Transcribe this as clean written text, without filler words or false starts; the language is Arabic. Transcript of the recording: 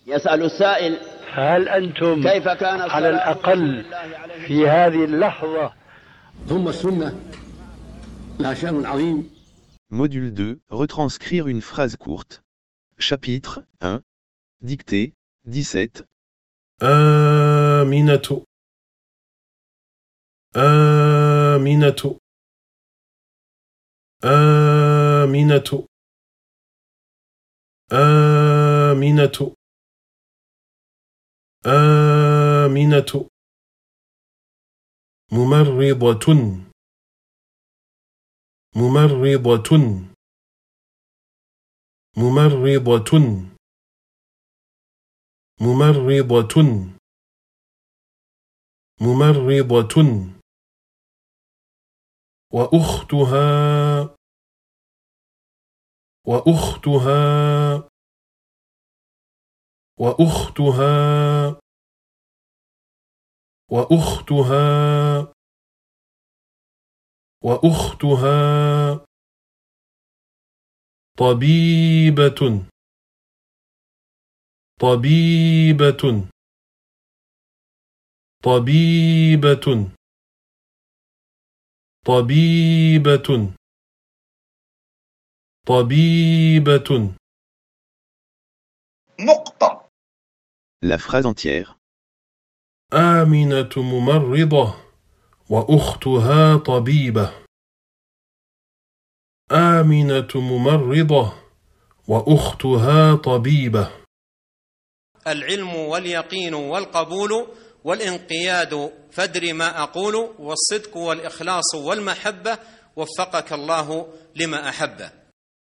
يسأل السائل: هل أنتم كيف كان على الأقل في هذه اللحظة؟ ثم السنة لها شأن عظيم. Module 2, retranscrire une phrase courte. Chapitre 1. Dictée, 17. آمنة آمنة آمنة آمنة آمنة ممرضة ممرضة ممرضة ممرضة ممرضة وأختها وأختها وأختها وأختها وأختها طبيبة طبيبة طبيبة طبيبة طبيبة. نقطة. La phrase entière. آمنة ممرضة وأختها طبيبة. آمنة ممرضة وأختها طبيبة. العلم واليقين والقبول والانقياد فادر ما أقول، والصدق والإخلاص والمحبة، وفقك الله لما أحبه.